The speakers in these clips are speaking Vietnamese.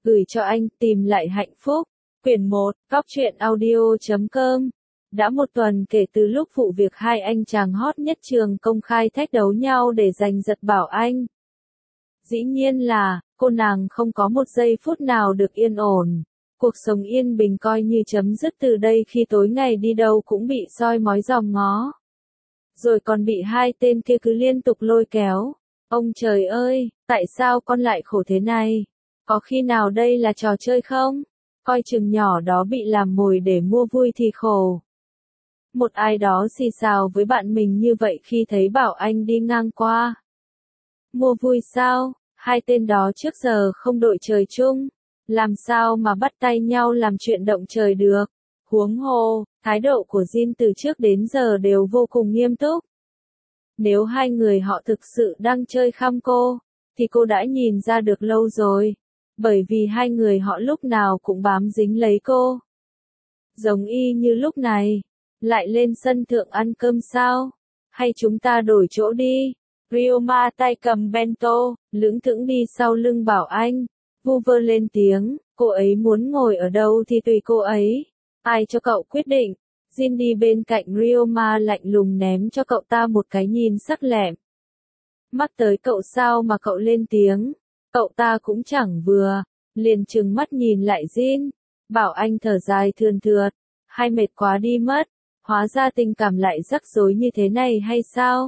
Gửi cho anh, tìm lại hạnh phúc. Quyển 1, Cóc truyện audio.com. Đã một tuần kể từ lúc vụ việc hai anh chàng hot nhất trường công khai thách đấu nhau để giành giật Bảo Anh. Dĩ nhiên là, cô nàng không có một giây phút nào được yên ổn. Cuộc sống yên bình coi như chấm dứt từ đây khi tối ngày đi đâu cũng bị soi mói dòm ngó. Rồi còn bị hai tên kia cứ liên tục lôi kéo. Ông trời ơi, tại sao con lại khổ thế này? Có khi nào đây là trò chơi không? Coi chừng nhỏ đó bị làm mồi để mua vui thì khổ. Một ai đó xì xào với bạn mình như vậy khi thấy Bảo Anh đi ngang qua. Mua vui sao? Hai tên đó trước giờ không đội trời chung. Làm sao mà bắt tay nhau làm chuyện động trời được? Huống hồ, thái độ của Jin từ trước đến giờ đều vô cùng nghiêm túc. Nếu hai người họ thực sự đang chơi khăm cô, thì cô đã nhìn ra được lâu rồi. Bởi vì hai người họ lúc nào cũng bám dính lấy cô. Giống y như lúc này. Lại lên sân thượng ăn cơm sao? Hay chúng ta đổi chỗ đi? Ryoma tay cầm bento, lững thững đi sau lưng Bảo Anh. Vu vơ lên tiếng, cô ấy muốn ngồi ở đâu thì tùy cô ấy. Ai cho cậu quyết định? Jin đi bên cạnh Ryoma lạnh lùng ném cho cậu ta một cái nhìn sắc lẹm. Mắc tới cậu sao mà cậu lên tiếng? Cậu ta cũng chẳng vừa, liền trừng mắt nhìn lại Jin. Bảo Anh thở dài thườn thượt, hay mệt quá đi mất, hóa ra tình cảm lại rắc rối như thế này hay sao?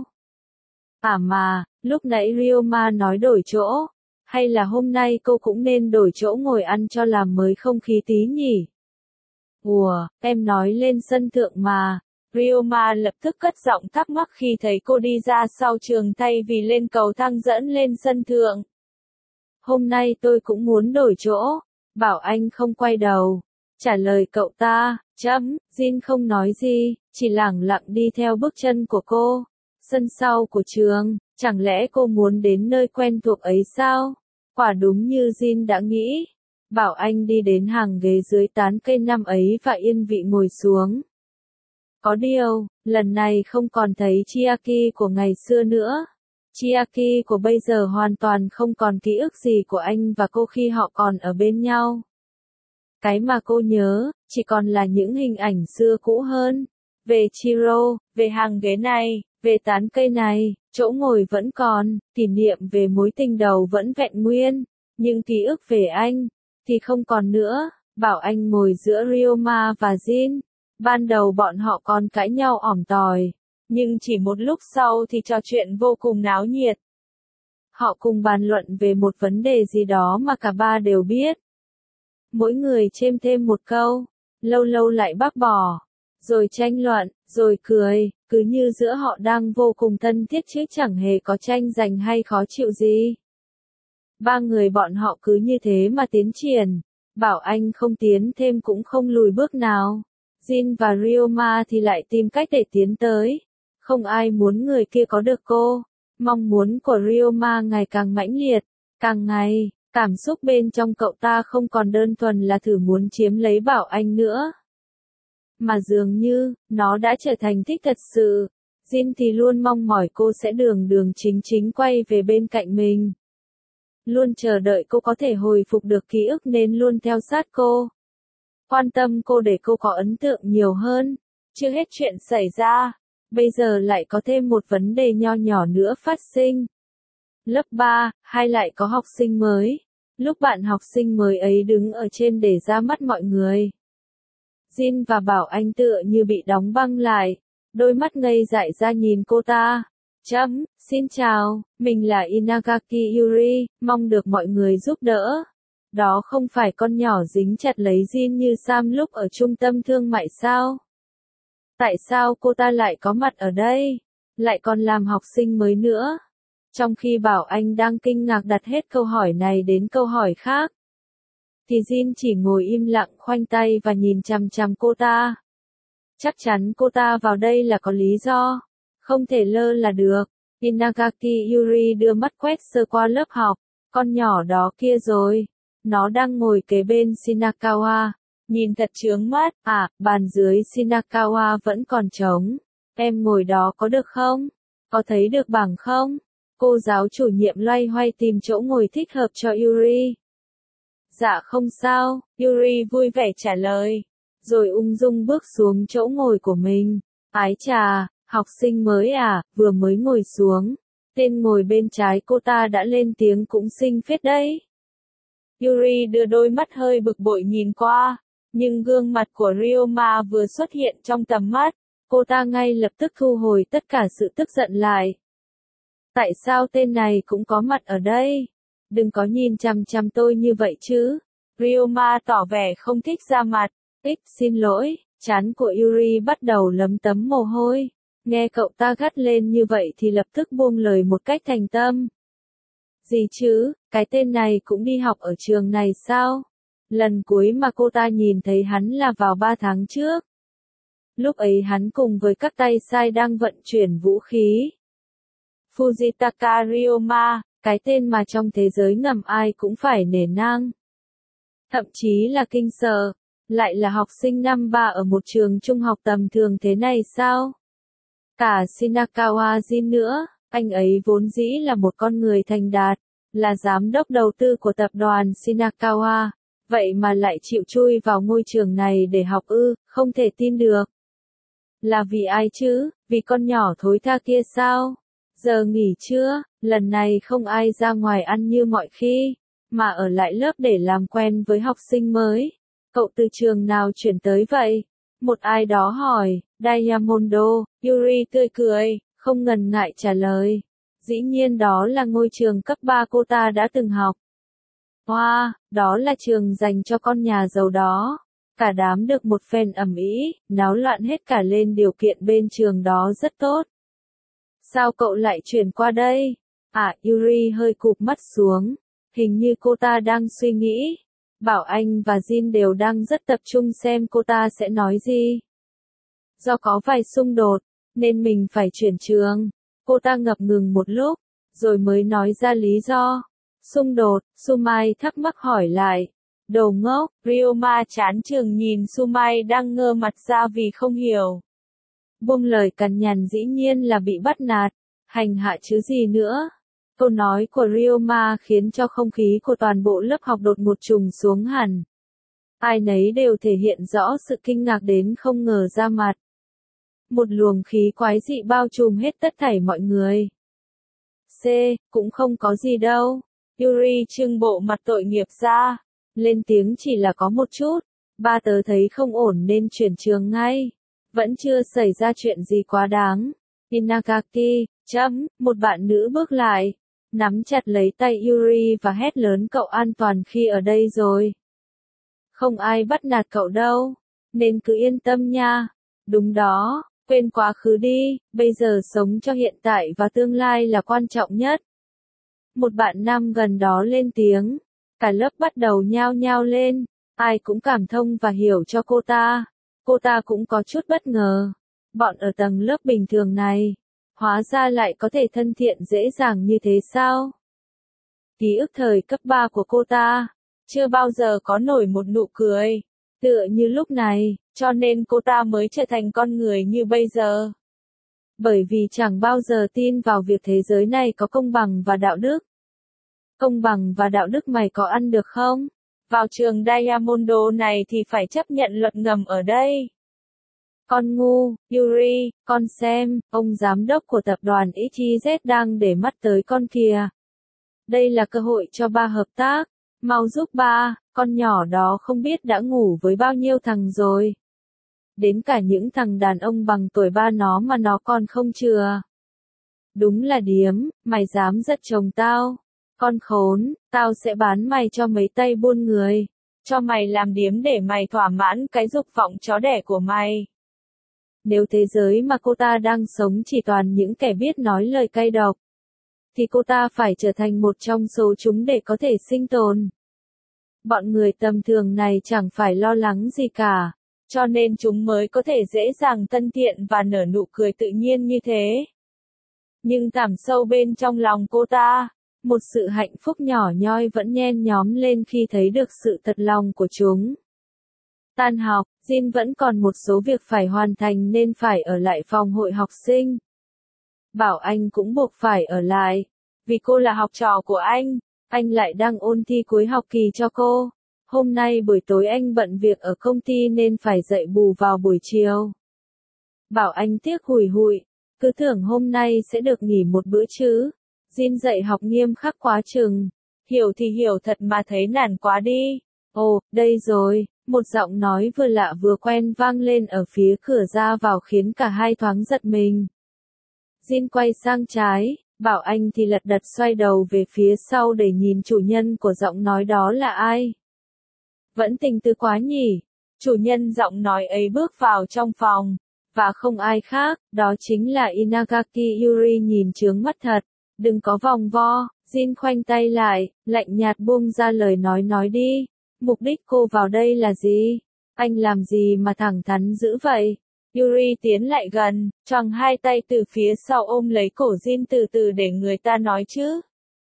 À mà, lúc nãy Ryoma nói đổi chỗ, hay là hôm nay cô cũng nên đổi chỗ ngồi ăn cho làm mới không khí tí nhỉ? Ủa, em nói lên sân thượng mà. Ryoma lập tức cất giọng thắc mắc khi thấy cô đi ra sau trường thay vì lên cầu thang dẫn lên sân thượng. Hôm nay tôi cũng muốn đổi chỗ. Bảo Anh không quay đầu. Trả lời cậu ta, Jin không nói gì, chỉ lẳng lặng đi theo bước chân của cô. Sân sau của trường, chẳng lẽ cô muốn đến nơi quen thuộc ấy sao? Quả đúng như Jin đã nghĩ. Bảo Anh đi đến hàng ghế dưới tán cây năm ấy và yên vị ngồi xuống. Có điều, lần này không còn thấy Chiaki của ngày xưa nữa. Chiaki của bây giờ hoàn toàn không còn ký ức gì của anh và cô khi họ còn ở bên nhau. Cái mà cô nhớ, chỉ còn là những hình ảnh xưa cũ hơn. Về Chiro, về hàng ghế này, về tán cây này, chỗ ngồi vẫn còn, kỷ niệm về mối tình đầu vẫn vẹn nguyên. Nhưng ký ức về anh, thì không còn nữa. Bảo Anh ngồi giữa Ryoma và Jin. Ban đầu bọn họ còn cãi nhau ỏm tỏi. Nhưng chỉ một lúc sau thì trò chuyện vô cùng náo nhiệt. Họ cùng bàn luận về một vấn đề gì đó mà cả ba đều biết. Mỗi người chêm thêm một câu, lâu lâu lại bác bỏ, rồi tranh luận, rồi cười, cứ như giữa họ đang vô cùng thân thiết chứ chẳng hề có tranh giành hay khó chịu gì. Ba người bọn họ cứ như thế mà tiến triển. Bảo Anh không tiến thêm cũng không lùi bước nào. Jin và Ryoma thì lại tìm cách để tiến tới. Không ai muốn người kia có được cô. Mong muốn của Ryoma ngày càng mãnh liệt. Càng ngày, cảm xúc bên trong cậu ta không còn đơn thuần là thử muốn chiếm lấy Bảo Anh nữa. Mà dường như, nó đã trở thành thích thật sự. Jin thì luôn mong mỏi cô sẽ đường đường chính chính quay về bên cạnh mình. Luôn chờ đợi cô có thể hồi phục được ký ức nên luôn theo sát cô. Quan tâm cô để cô có ấn tượng nhiều hơn. Chưa hết chuyện xảy ra, bây giờ lại có thêm một vấn đề nho nhỏ nữa phát sinh. Lớp 3, hai lại có học sinh mới. Lúc bạn học sinh mới ấy đứng ở trên để ra mắt mọi người. Jin và Bảo Anh tựa như bị đóng băng lại. Đôi mắt ngây dại ra nhìn cô ta. Xin chào, mình là Inagaki Yuri, mong được mọi người giúp đỡ. Đó không phải con nhỏ dính chặt lấy Jin như Sam lúc ở trung tâm thương mại sao? Tại sao cô ta lại có mặt ở đây? Lại còn làm học sinh mới nữa? Trong khi Bảo Anh đang kinh ngạc đặt hết câu hỏi này đến câu hỏi khác. Thì Jin chỉ ngồi im lặng khoanh tay và nhìn chằm chằm cô ta. Chắc chắn cô ta vào đây là có lý do. Không thể lơ là được. Inagaki Yuri đưa mắt quét sơ qua lớp học. Con nhỏ đó kia rồi. Nó đang ngồi kế bên Shinakawa. Nhìn thật chướng mắt. Bàn dưới Shinakawa vẫn còn trống. Em ngồi đó có được không? Có thấy được bảng không? Cô giáo chủ nhiệm loay hoay tìm chỗ ngồi thích hợp cho Yuri. Dạ không sao, Yuri vui vẻ trả lời. Rồi ung dung bước xuống chỗ ngồi của mình. Ái chà, học sinh mới à, vừa mới ngồi xuống. Tên ngồi bên trái cô ta đã lên tiếng cũng xinh phết đấy. Yuri đưa đôi mắt hơi bực bội nhìn qua, nhưng gương mặt của Ryoma vừa xuất hiện trong tầm mắt, cô ta ngay lập tức thu hồi tất cả sự tức giận lại. Tại sao tên này cũng có mặt ở đây? Đừng có nhìn chằm chằm tôi như vậy chứ. Ryoma tỏ vẻ không thích ra mặt. Xin lỗi, trán của Yuri bắt đầu lấm tấm mồ hôi. Nghe cậu ta gắt lên như vậy thì lập tức buông lời một cách thành tâm. Gì chứ, cái tên này cũng đi học ở trường này sao? Lần cuối mà cô ta nhìn thấy hắn là vào 3 tháng trước. Lúc ấy hắn cùng với các tay sai đang vận chuyển vũ khí. Fujitaka Ryoma, cái tên mà trong thế giới ngầm ai cũng phải nể nang. Thậm chí là kinh sợ, lại là học sinh năm 3 ở một trường trung học tầm thường thế này sao? Cả Shinakawa Jin nữa, anh ấy vốn dĩ là một con người thành đạt, là giám đốc đầu tư của tập đoàn Shinakawa, vậy mà lại chịu chui vào ngôi trường này để học ư, không thể tin được. Là vì ai chứ, vì con nhỏ thối tha kia sao? Giờ nghỉ trưa, lần này không ai ra ngoài ăn như mọi khi, mà ở lại lớp để làm quen với học sinh mới. Cậu từ trường nào chuyển tới vậy? Một ai đó hỏi. Diamondo, Yuri tươi cười, không ngần ngại trả lời. Dĩ nhiên đó là ngôi trường cấp 3 cô ta đã từng học. Wow, đó là trường dành cho con nhà giàu đó. Cả đám được một phen ầm ĩ, náo loạn hết cả lên điều kiện bên trường đó rất tốt. Sao cậu lại chuyển qua đây? Yuri hơi cụp mắt xuống. Hình như cô ta đang suy nghĩ. Bảo Anh và Jin đều đang rất tập trung xem cô ta sẽ nói gì. Do có vài xung đột, nên mình phải chuyển trường. Cô ta ngập ngừng một lúc, rồi mới nói ra lý do. Xung đột, Sumai thắc mắc hỏi lại. Đồ ngốc, Ryoma chán chừng nhìn Sumai đang ngơ mặt ra vì không hiểu. Buông lời cằn nhằn dĩ nhiên là bị bắt nạt, hành hạ chứ gì nữa. Câu nói của Ryoma khiến cho không khí của toàn bộ lớp học đột ngột trùng xuống hẳn. Ai nấy đều thể hiện rõ sự kinh ngạc đến không ngờ ra mặt. Một luồng khí quái dị bao trùm hết tất thảy mọi người. Cũng không có gì đâu. Yuri trưng bộ mặt tội nghiệp ra. Lên tiếng chỉ là có một chút. Ba tớ thấy không ổn nên chuyển trường ngay. Vẫn chưa xảy ra chuyện gì quá đáng. Inagaki, một bạn nữ bước lại. Nắm chặt lấy tay Yuri và hét lớn cậu an toàn khi ở đây rồi. Không ai bắt nạt cậu đâu. Nên cứ yên tâm nha. Đúng đó. Quên quá khứ đi, bây giờ sống cho hiện tại và tương lai là quan trọng nhất. Một bạn nam gần đó lên tiếng. Cả lớp bắt đầu nhao nhao lên. Ai cũng cảm thông và hiểu cho cô ta. Cô ta cũng có chút bất ngờ. Bọn ở tầng lớp bình thường này, hóa ra lại có thể thân thiện dễ dàng như thế sao? Ký ức thời cấp 3 của cô ta, chưa bao giờ có nổi một nụ cười. Tựa như lúc này, cho nên cô ta mới trở thành con người như bây giờ. Bởi vì chẳng bao giờ tin vào việc thế giới này có công bằng và đạo đức. Công bằng và đạo đức mày có ăn được không? Vào trường Diamondo này thì phải chấp nhận luật ngầm ở đây. Con ngu, Yuri, con xem, ông giám đốc của tập đoàn XYZ đang để mắt tới con kìa. Đây là cơ hội cho ba hợp tác. Mau giúp ba, con nhỏ đó không biết đã ngủ với bao nhiêu thằng rồi. Đến cả những thằng đàn ông bằng tuổi ba nó mà nó còn không chừa. Đúng là điếm, mày dám giật chồng tao. Con khốn, tao sẽ bán mày cho mấy tay buôn người. Cho mày làm điếm để mày thỏa mãn cái dục vọng chó đẻ của mày. Nếu thế giới mà cô ta đang sống chỉ toàn những kẻ biết nói lời cay độc, thì cô ta phải trở thành một trong số chúng để có thể sinh tồn. Bọn người tầm thường này chẳng phải lo lắng gì cả, cho nên chúng mới có thể dễ dàng thân thiện và nở nụ cười tự nhiên như thế. Nhưng thẳm sâu bên trong lòng cô ta, một sự hạnh phúc nhỏ nhoi vẫn nhen nhóm lên khi thấy được sự thật lòng của chúng. Tan học, Jin vẫn còn một số việc phải hoàn thành nên phải ở lại phòng hội học sinh. Bảo Anh cũng buộc phải ở lại, vì cô là học trò của anh lại đang ôn thi cuối học kỳ cho cô. Hôm nay buổi tối anh bận việc ở công ty nên phải dậy bù vào buổi chiều. Bảo Anh tiếc hùi hụi, cứ tưởng hôm nay sẽ được nghỉ một bữa chứ. Jin dạy học nghiêm khắc quá chừng. Hiểu thì hiểu thật mà thấy nản quá đi. Ồ, đây rồi, một giọng nói vừa lạ vừa quen vang lên ở phía cửa ra vào khiến cả hai thoáng giật mình. Jin quay sang trái, Bảo Anh thì lật đật xoay đầu về phía sau để nhìn chủ nhân của giọng nói đó là ai. Vẫn tình tứ quá nhỉ. Chủ nhân giọng nói ấy bước vào trong phòng. Và không ai khác, đó chính là Inagaki Yuri nhìn chướng mắt thật. Đừng có vòng vo, Jin khoanh tay lại, lạnh nhạt buông ra lời nói đi. Mục đích cô vào đây là gì? Anh làm gì mà thẳng thắn dữ vậy? Yuri tiến lại gần, choàng hai tay từ phía sau ôm lấy cổ Jin từ từ để người ta nói chứ.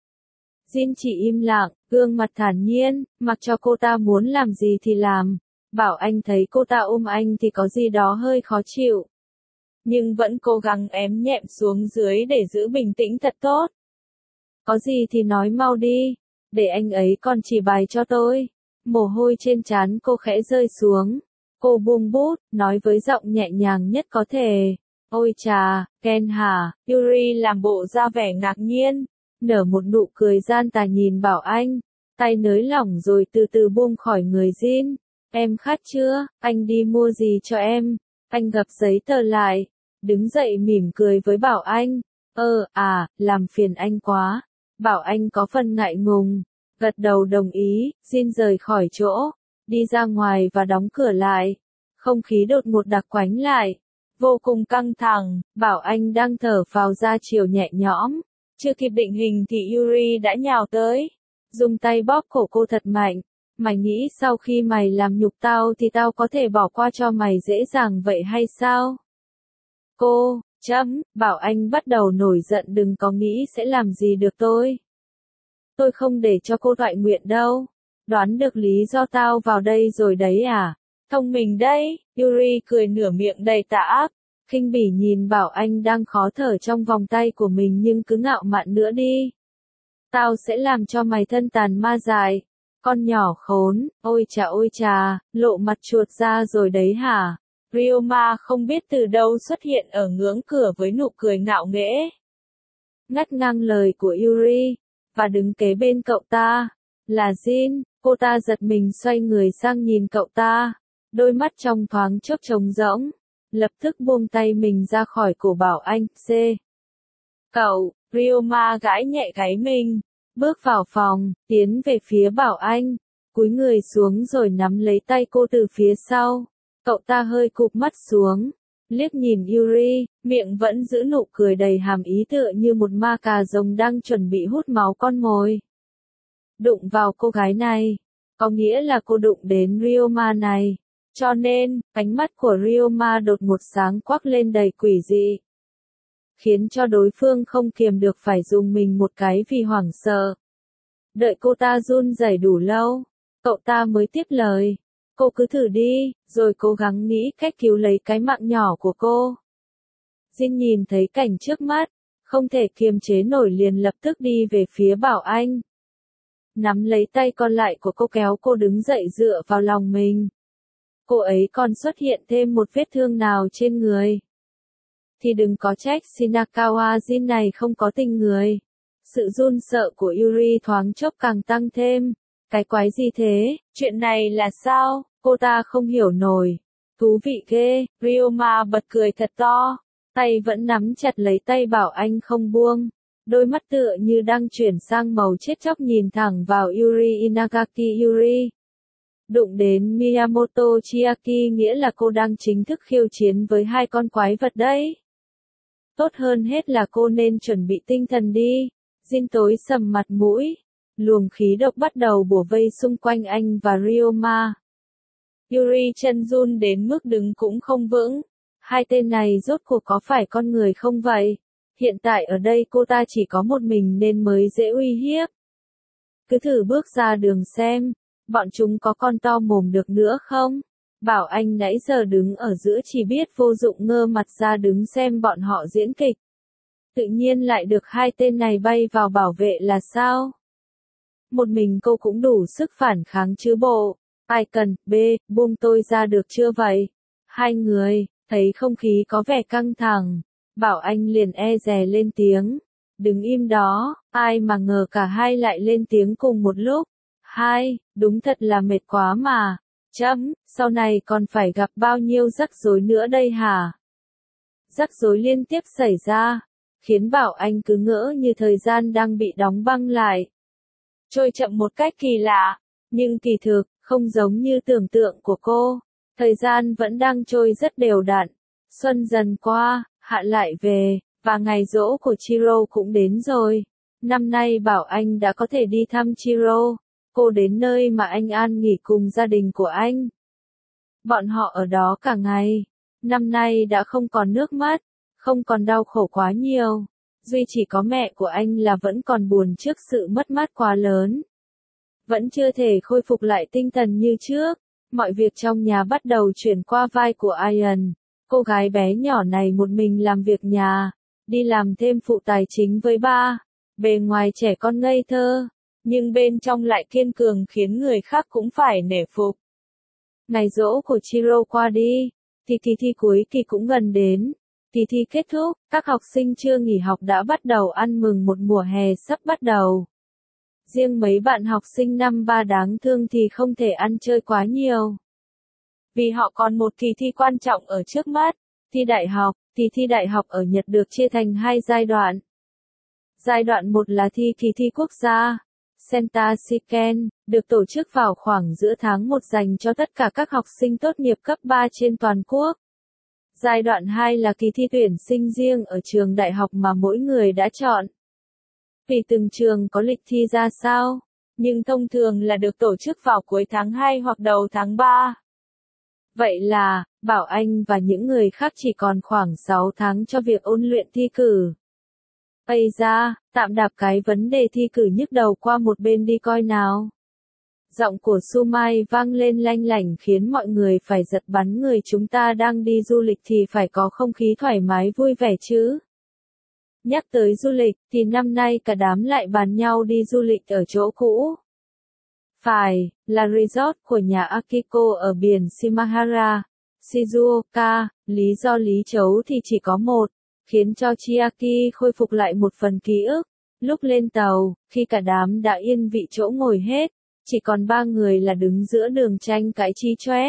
Jin chỉ im lặng, gương mặt thản nhiên, mặc cho cô ta muốn làm gì thì làm. Bảo Anh thấy cô ta ôm anh thì có gì đó hơi khó chịu. Nhưng vẫn cố gắng ém nhẹm xuống dưới để giữ bình tĩnh thật tốt. Có gì thì nói mau đi, để anh ấy còn chỉ bài cho tôi. Mồ hôi trên trán cô khẽ rơi xuống. Cô buông bút, nói với giọng nhẹ nhàng nhất có thể. Ôi chà, Ken hả? Yuri làm bộ ra vẻ ngạc nhiên. Nở một nụ cười gian tà nhìn Bảo Anh. Tay nới lỏng rồi từ từ buông khỏi người Jin. Em khát chưa? Anh đi mua gì cho em? Anh gập giấy tờ lại. Đứng dậy mỉm cười với Bảo Anh. Làm phiền anh quá. Bảo Anh có phần ngại ngùng. Gật đầu đồng ý, Jin rời khỏi chỗ. Đi ra ngoài và đóng cửa lại. Không khí đột ngột đặc quánh lại. Vô cùng căng thẳng, Bảo Anh đang thở phào ra chiều nhẹ nhõm. Chưa kịp định hình thì Yuri đã nhào tới. Dùng tay bóp cổ cô thật mạnh. Mày nghĩ sau khi mày làm nhục tao thì tao có thể bỏ qua cho mày dễ dàng vậy hay sao? Cô, Bảo Anh bắt đầu nổi giận đừng có nghĩ sẽ làm gì được tôi. Tôi không để cho cô thoại nguyện đâu. Đoán được lý do tao vào đây rồi đấy à? Thông minh đấy, Yuri cười nửa miệng đầy tà ác. Khinh bỉ nhìn Bảo Anh đang khó thở trong vòng tay của mình nhưng cứ ngạo mạn nữa đi. Tao sẽ làm cho mày thân tàn ma dại. Con nhỏ khốn, ôi chà, lộ mặt chuột ra rồi đấy hả? Ryoma không biết từ đâu xuất hiện ở ngưỡng cửa với nụ cười ngạo nghễ. Ngắt ngang lời của Yuri, và đứng kế bên cậu ta. Là Jin, cô ta giật mình xoay người sang nhìn cậu ta. Đôi mắt trong thoáng chốc trống rỗng. Lập tức buông tay mình ra khỏi cổ Bảo Anh, Cậu, Ryoma gãi nhẹ gáy mình. Bước vào phòng, tiến về phía Bảo Anh. Cúi người xuống rồi nắm lấy tay cô từ phía sau. Cậu ta hơi cụp mắt xuống. Liếc nhìn Yuri, miệng vẫn giữ nụ cười đầy hàm ý tựa như một ma cà rồng đang chuẩn bị hút máu con mồi. Đụng vào cô gái này, có nghĩa là cô đụng đến Ryoma này. Cho nên, ánh mắt của Ryoma đột ngột sáng quắc lên đầy quỷ dị. Khiến cho đối phương không kiềm được phải dùng mình một cái vì hoảng sợ. Đợi cô ta run rẩy đủ lâu, cậu ta mới tiếp lời. Cô cứ thử đi, rồi cố gắng nghĩ cách cứu lấy cái mạng nhỏ của cô. Jin nhìn thấy cảnh trước mắt, không thể kiềm chế nổi liền lập tức đi về phía Bảo Anh. Nắm lấy tay còn lại của cô kéo cô đứng dậy dựa vào lòng mình. Cô ấy còn xuất hiện thêm một vết thương nào trên người. Thì đừng có trách Shinakawa Jin này không có tình người. Sự run sợ của Yuri thoáng chốc càng tăng thêm. Cái quái gì thế, chuyện này là sao? Cô ta không hiểu nổi. Thú vị ghê, Ryoma bật cười thật to. Tay vẫn nắm chặt lấy tay Bảo Anh không buông. Đôi mắt tựa như đang chuyển sang màu chết chóc nhìn thẳng vào Yuri Inagaki Yuri. Đụng đến Miyamoto Chiaki nghĩa là cô đang chính thức khiêu chiến với hai con quái vật đấy. Tốt hơn hết là cô nên chuẩn bị tinh thần đi. Jin tối sầm mặt mũi. Luồng khí độc bắt đầu bủa vây xung quanh anh và Ryoma. Yuri chân run đến mức đứng cũng không vững. Hai tên này rốt cuộc có phải con người không vậy? Hiện tại ở đây cô ta chỉ có một mình nên mới dễ uy hiếp. Cứ thử bước ra đường xem, bọn chúng có con to mồm được nữa không? Bảo Anh nãy giờ đứng ở giữa chỉ biết vô dụng ngơ mặt ra đứng xem bọn họ diễn kịch. Tự nhiên lại được hai tên này bay vào bảo vệ là sao? một mình cô cũng đủ sức phản kháng chứ bộ. Ai cần, buông tôi ra được chưa vậy? Hai người, thấy không khí có vẻ căng thẳng. Bảo Anh liền e dè lên tiếng. Đứng im đó, ai mà ngờ cả hai lại lên tiếng cùng một lúc. Hai, đúng thật là mệt quá mà. Sau này còn phải gặp bao nhiêu rắc rối nữa đây hả? Rắc rối liên tiếp xảy ra, khiến Bảo Anh cứ ngỡ như thời gian đang bị đóng băng lại. Trôi chậm một cách kỳ lạ, nhưng kỳ thực, không giống như tưởng tượng của cô. Thời gian vẫn đang trôi rất đều đặn. Xuân dần qua, hạ lại về, và ngày giỗ của Chiro cũng đến rồi. Năm nay Bảo Anh đã có thể đi thăm Chiro. Cô đến nơi mà anh an nghỉ cùng gia đình của anh. Bọn họ ở đó cả ngày. Năm nay đã không còn nước mắt, không còn đau khổ quá nhiều. Duy chỉ có mẹ của anh là vẫn còn buồn trước sự mất mát quá lớn. Vẫn chưa thể khôi phục lại tinh thần như trước. Mọi việc trong nhà bắt đầu chuyển qua vai của Ian. Cô gái bé nhỏ này một mình làm việc nhà, đi làm thêm phụ tài chính với ba. Bề ngoài trẻ con ngây thơ, nhưng bên trong lại kiên cường khiến người khác cũng phải nể phục. Ngày giỗ của Chiro qua đi, thì kỳ thi cuối kỳ cũng gần đến. Kỳ thi kết thúc, các học sinh chưa nghỉ học đã bắt đầu ăn mừng một mùa hè sắp bắt đầu. Riêng mấy bạn học sinh năm ba đáng thương thì không thể ăn chơi quá nhiều. Vì họ còn một kỳ thi quan trọng ở trước mắt, thi đại học. Kỳ thi đại học ở Nhật được chia thành hai giai đoạn. Giai đoạn 1 là thi kỳ thi quốc gia, Senta Shiken, được tổ chức vào khoảng giữa tháng 1 dành cho tất cả các học sinh tốt nghiệp cấp 3 trên toàn quốc. Giai đoạn 2 là kỳ thi tuyển sinh riêng ở trường đại học mà mỗi người đã chọn. Vì từng trường có lịch thi ra sao, nhưng thông thường là được tổ chức vào cuối tháng 2 hoặc đầu tháng 3. Vậy là, Bảo Anh và những người khác chỉ còn khoảng 6 tháng cho việc ôn luyện thi cử. Bây ra, tạm đạp cái vấn đề thi cử nhức đầu qua một bên đi coi nào. Giọng của Sumai vang lên lanh lảnh khiến mọi người phải giật bắn người. Chúng ta đang đi du lịch thì phải có không khí thoải mái vui vẻ chứ. Nhắc tới du lịch, thì năm nay cả đám lại bàn nhau đi du lịch ở chỗ cũ. Phải, là resort của nhà Akiko ở biển Shimahara, Shizuoka. Lý do lý chấu thì chỉ có một, khiến cho Chiaki khôi phục lại một phần ký ức. Lúc lên tàu, khi cả đám đã yên vị chỗ ngồi hết, chỉ còn 3 người là đứng giữa đường tranh cãi chi chóe.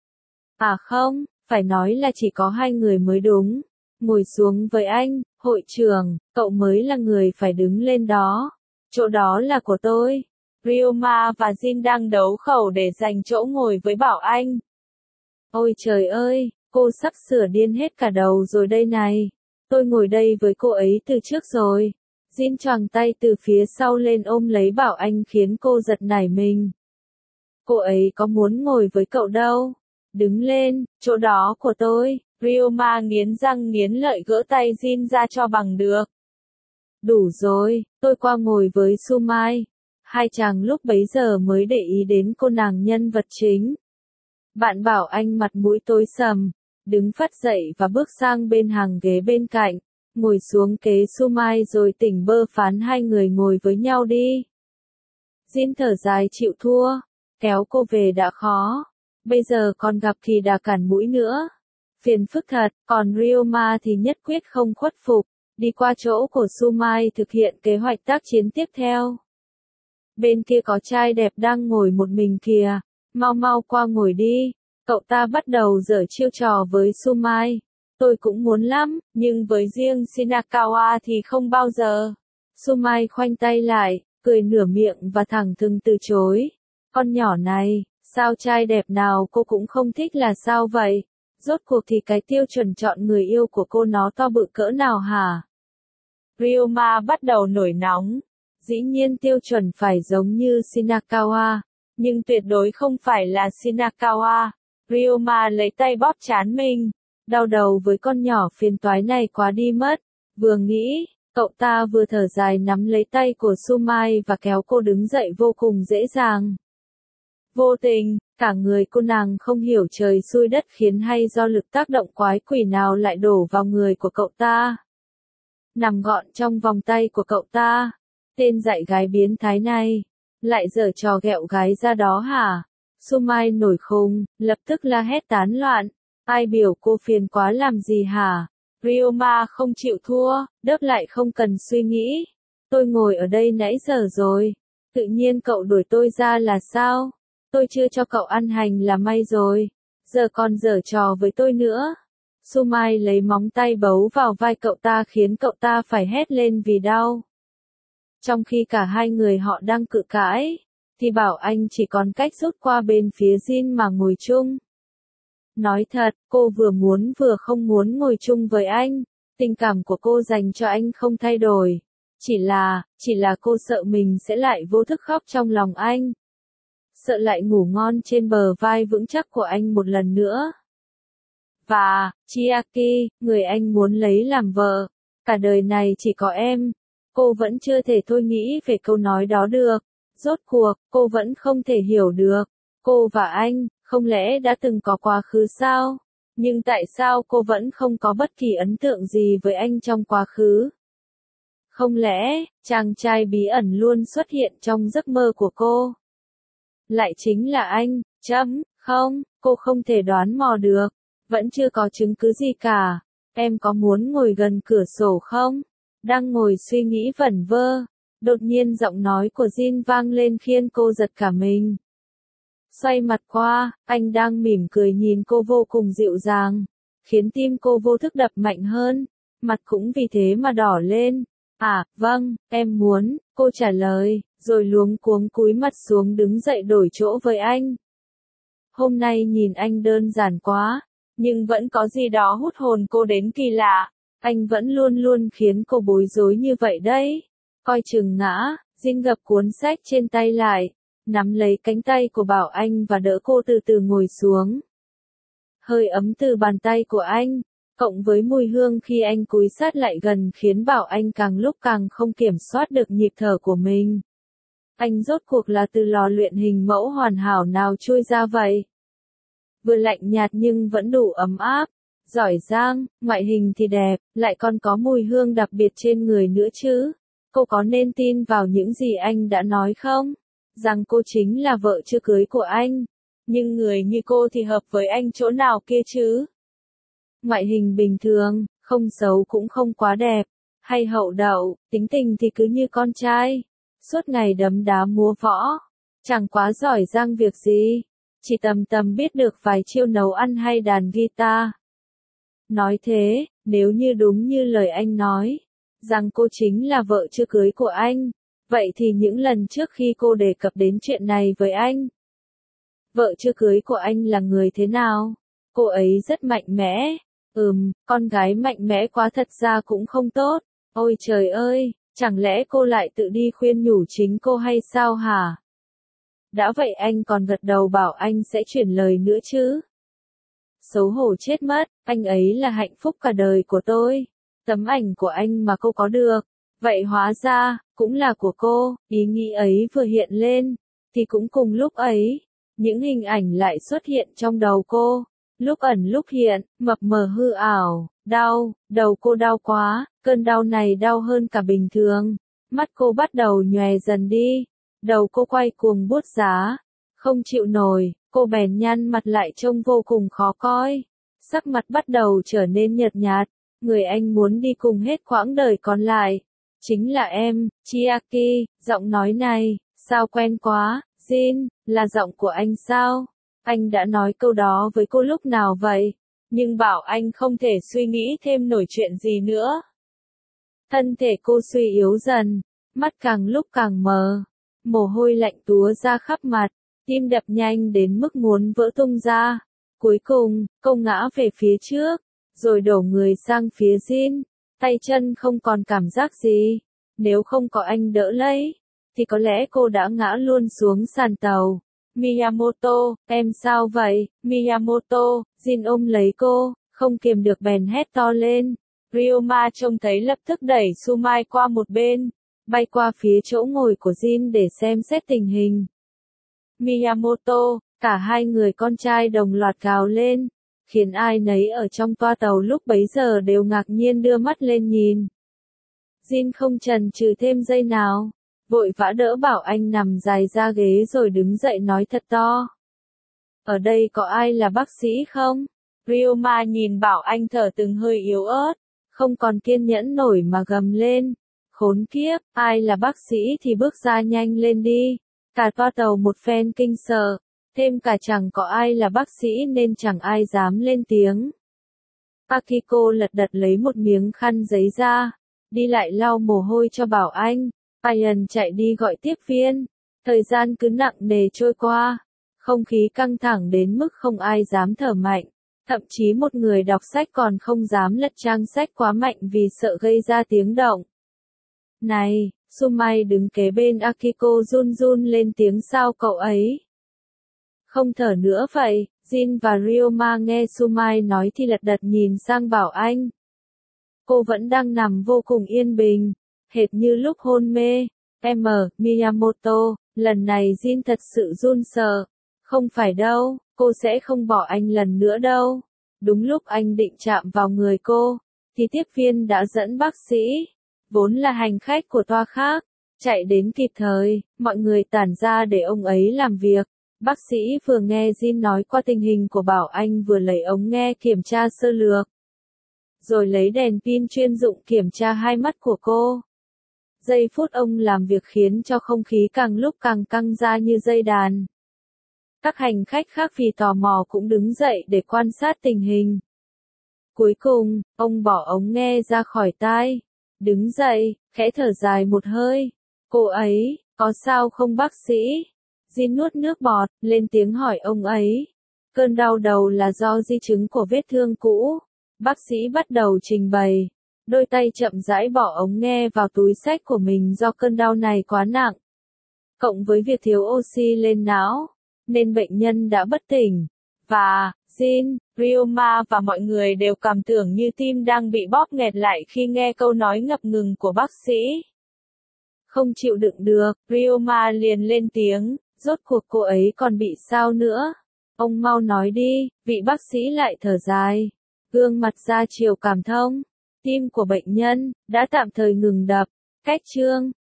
À không, phải nói là chỉ có 2 người mới đúng. Ngồi xuống với anh, hội trưởng, cậu mới là người phải đứng lên đó. Chỗ đó là của tôi. Ryoma và Jin đang đấu khẩu để giành chỗ ngồi với Bảo Anh. Ôi trời ơi, cô sắp sửa điên hết cả đầu rồi đây này. Tôi ngồi đây với cô ấy từ trước rồi. Jin choàng tay từ phía sau lên ôm lấy Bảo Anh khiến cô giật nảy mình. Cô ấy có muốn ngồi với cậu đâu. Đứng lên, chỗ đó của tôi. Ryoma nghiến răng nghiến lợi gỡ tay Jin ra cho bằng được. Đủ rồi, tôi qua ngồi với Sumai. Hai chàng lúc bấy giờ mới để ý đến cô nàng nhân vật chính. Bạn Bảo Anh mặt mũi tối sầm, đứng phắt dậy và bước sang bên hàng ghế bên cạnh, ngồi xuống kế Sumai rồi tỉnh bơ phán hai người ngồi với nhau đi. Jin thở dài chịu thua, kéo cô về đã khó, bây giờ còn gặp thì đã cản mũi nữa. Phiền phức thật, còn Ryoma thì nhất quyết không khuất phục, đi qua chỗ của Sumai thực hiện kế hoạch tác chiến tiếp theo. Bên kia có trai đẹp đang ngồi một mình kìa, mau mau qua ngồi đi. Cậu ta bắt đầu giở chiêu trò với Sumai. Tôi cũng muốn lắm, nhưng với riêng Shinakawa thì không bao giờ. Sumai khoanh tay lại, cười nửa miệng và thẳng thừng từ chối. Con nhỏ này, sao trai đẹp nào cô cũng không thích là sao vậy? Rốt cuộc thì cái tiêu chuẩn chọn người yêu của cô nó to bự cỡ nào hả? Ryoma bắt đầu nổi nóng. Dĩ nhiên tiêu chuẩn phải giống như Shinakawa, nhưng tuyệt đối không phải là Shinakawa. Ryoma lấy tay bóp trán mình. Đau đầu với con nhỏ phiền toái này quá đi mất. Vừa nghĩ, cậu ta vừa thở dài nắm lấy tay của Sumai và kéo cô đứng dậy vô cùng dễ dàng. Vô tình, cả người cô nàng không hiểu trời xui đất khiến hay do lực tác động quái quỷ nào lại đổ vào người của cậu ta. Nằm gọn trong vòng tay của cậu ta. Tên dạy gái biến thái này, Lại giở trò ghẹo gái ra đó hả? Sumai nổi khùng, lập tức la hét tán loạn. Ai biểu cô phiền quá làm gì hả? Ryoma không chịu thua, đớp lại không cần suy nghĩ. Tôi ngồi ở đây nãy giờ rồi. Tự nhiên cậu đuổi tôi ra là sao? Tôi chưa cho cậu ăn hành là may rồi. Giờ còn giở trò với tôi nữa. Sumai lấy móng tay bấu vào vai cậu ta khiến cậu ta phải hét lên vì đau. Trong khi cả hai người họ đang cự cãi, thì Bảo Anh chỉ còn cách rút qua bên phía Jin mà ngồi chung. Nói thật, cô vừa muốn vừa không muốn ngồi chung với anh. Tình cảm của cô dành cho anh không thay đổi. Chỉ là cô sợ mình sẽ lại vô thức khóc trong lòng anh. Sợ lại ngủ ngon trên bờ vai vững chắc của anh một lần nữa. Và, Chiaki, người anh muốn lấy làm vợ, cả đời này chỉ có em. Cô vẫn chưa thể thôi nghĩ về câu nói đó được. Rốt cuộc, cô vẫn không thể hiểu được. Cô và anh, không lẽ đã từng có quá khứ sao? Nhưng tại sao cô vẫn không có bất kỳ ấn tượng gì với anh trong quá khứ? Không lẽ, chàng trai bí ẩn luôn xuất hiện trong giấc mơ của cô? Lại chính là anh, không, cô không thể đoán mò được. Vẫn chưa có chứng cứ gì cả. Em có muốn ngồi gần cửa sổ không? Đang ngồi suy nghĩ vẩn vơ. Đột nhiên giọng nói của Jin vang lên khiến cô giật cả mình. Xoay mặt qua, anh đang mỉm cười nhìn cô vô cùng dịu dàng. Khiến tim cô vô thức đập mạnh hơn. Mặt cũng vì thế mà đỏ lên. À, vâng, em muốn, cô trả lời, rồi luống cuống cúi mặt xuống đứng dậy đổi chỗ với anh. Hôm nay nhìn anh đơn giản quá, nhưng vẫn có gì đó hút hồn cô đến kỳ lạ. Anh vẫn luôn luôn khiến cô bối rối như vậy đấy. Coi chừng ngã, Jin gập cuốn sách trên tay lại, nắm lấy cánh tay của Bảo Anh và đỡ cô từ từ ngồi xuống. Hơi ấm từ bàn tay của anh, cộng với mùi hương khi anh cúi sát lại gần khiến Bảo Anh càng lúc càng không kiểm soát được nhịp thở của mình. Anh rốt cuộc là từ lò luyện hình mẫu hoàn hảo nào chui ra vậy? Vừa lạnh nhạt nhưng vẫn đủ ấm áp. Giỏi giang, ngoại hình thì đẹp, lại còn có mùi hương đặc biệt trên người nữa chứ. Cô có nên tin vào những gì anh đã nói không? Rằng cô chính là vợ chưa cưới của anh. Nhưng người như cô thì hợp với anh chỗ nào kia chứ? Ngoại hình bình thường, không xấu cũng không quá đẹp. Hay hậu đậu, tính tình thì cứ như con trai. Suốt ngày đấm đá múa võ. Chẳng quá giỏi giang việc gì. Chỉ tầm biết được vài chiêu nấu ăn hay đàn guitar. Nói thế, nếu như đúng như lời anh nói, rằng cô chính là vợ chưa cưới của anh, vậy thì những lần trước khi cô đề cập đến chuyện này với anh, vợ chưa cưới của anh là người thế nào? Cô ấy rất mạnh mẽ. Con gái mạnh mẽ quá thật ra cũng không tốt. Ôi trời ơi, chẳng lẽ cô lại tự đi khuyên nhủ chính cô hay sao hả? Đã vậy anh còn gật đầu bảo anh sẽ chuyển lời nữa chứ. Xấu hổ chết mất, anh ấy là hạnh phúc cả đời của tôi. Tấm ảnh của anh mà cô có được, vậy hóa ra, cũng là của cô. Ý nghĩ ấy vừa hiện lên, thì cũng cùng lúc ấy, những hình ảnh lại xuất hiện trong đầu cô. Lúc ẩn lúc hiện, mập mờ hư ảo, đau, đầu cô đau quá, cơn đau này đau hơn cả bình thường. Mắt cô bắt đầu nhòe dần đi, đầu cô quay cuồng buốt giá, không chịu nổi, cô bèn nhăn mặt lại trông vô cùng khó coi. Sắc mặt bắt đầu trở nên nhợt nhạt, người anh muốn đi cùng hết quãng đời còn lại. Chính là em, Chiaki, giọng nói này, sao quen quá, Jin, là giọng của anh sao? Anh đã nói câu đó với cô lúc nào vậy? Nhưng Bảo Anh không thể suy nghĩ thêm nổi chuyện gì nữa. Thân thể cô suy yếu dần, mắt càng lúc càng mờ, mồ hôi lạnh túa ra khắp mặt, tim đập nhanh đến mức muốn vỡ tung ra. Cuối cùng, cô ngã về phía trước, rồi đổ người sang phía Jin, tay chân không còn cảm giác gì. Nếu không có anh đỡ lấy, thì có lẽ cô đã ngã luôn xuống sàn tàu. Miyamoto, em sao vậy? Miyamoto, Jin ôm lấy cô, không kiềm được bèn hét to lên. Ryoma trông thấy lập tức đẩy Sumai qua một bên, bay qua phía chỗ ngồi của Jin để xem xét tình hình. Miyamoto, cả hai người con trai đồng loạt gào lên, khiến ai nấy ở trong toa tàu lúc bấy giờ đều ngạc nhiên đưa mắt lên nhìn. Jin không chần chừ thêm giây nào, vội vã đỡ Bảo Anh nằm dài ra ghế rồi đứng dậy nói thật to. Ở đây có ai là bác sĩ không? Ryoma nhìn Bảo Anh thở từng hơi yếu ớt, không còn kiên nhẫn nổi mà gầm lên. Khốn kiếp, ai là bác sĩ thì bước ra nhanh lên đi. Cả toa tàu một phen kinh sợ, thêm cả chẳng có ai là bác sĩ nên chẳng ai dám lên tiếng. Akiko lật đật lấy một miếng khăn giấy ra, đi lại lau mồ hôi cho Bảo Anh. Ryan chạy đi gọi tiếp viên. Thời gian cứ nặng nề trôi qua, không khí căng thẳng đến mức không ai dám thở mạnh. Thậm chí một người đọc sách còn không dám lật trang sách quá mạnh vì sợ gây ra tiếng động. Này, Sumai đứng kế bên Akiko run run lên tiếng sao cậu ấy không thở nữa vậy? Jin và Ryoma nghe Sumai nói thì lật đật nhìn sang Bảo Anh. Cô vẫn đang nằm vô cùng yên bình, hệt như lúc hôn mê. Miyamoto, lần này Jin thật sự run sợ. Không phải đâu, cô sẽ không bỏ anh lần nữa đâu. Đúng lúc anh định chạm vào người cô, thì tiếp viên đã dẫn bác sĩ, vốn là hành khách của toa khác, chạy đến kịp thời. Mọi người tản ra để ông ấy làm việc. Bác sĩ vừa nghe Jin nói qua tình hình của Bảo Anh vừa lấy ống nghe kiểm tra sơ lược, rồi lấy đèn pin chuyên dụng kiểm tra hai mắt của cô. Giây phút ông làm việc khiến cho không khí càng lúc càng căng ra như dây đàn. Các hành khách khác vì tò mò cũng đứng dậy để quan sát tình hình. Cuối cùng, ông bỏ ống nghe ra khỏi tai, đứng dậy, khẽ thở dài một hơi. Cô ấy, có sao không bác sĩ? Jin nuốt nước bọt, lên tiếng hỏi ông ấy. Cơn đau đầu là do di chứng của vết thương cũ. Bác sĩ bắt đầu trình bày. Đôi tay chậm rãi bỏ ống nghe vào túi xách của mình do cơn đau này quá nặng. Cộng với việc thiếu oxy lên não, nên bệnh nhân đã bất tỉnh. Và, Jin, Ryoma và mọi người đều cảm tưởng như tim đang bị bóp nghẹt lại khi nghe câu nói ngập ngừng của bác sĩ. Không chịu đựng được, Ryoma liền lên tiếng, rốt cuộc cô ấy còn bị sao nữa? Ông mau nói đi, vị bác sĩ lại thở dài. Gương mặt ra chiều cảm thông. Tim của bệnh nhân đã tạm thời ngừng đập. Cách chương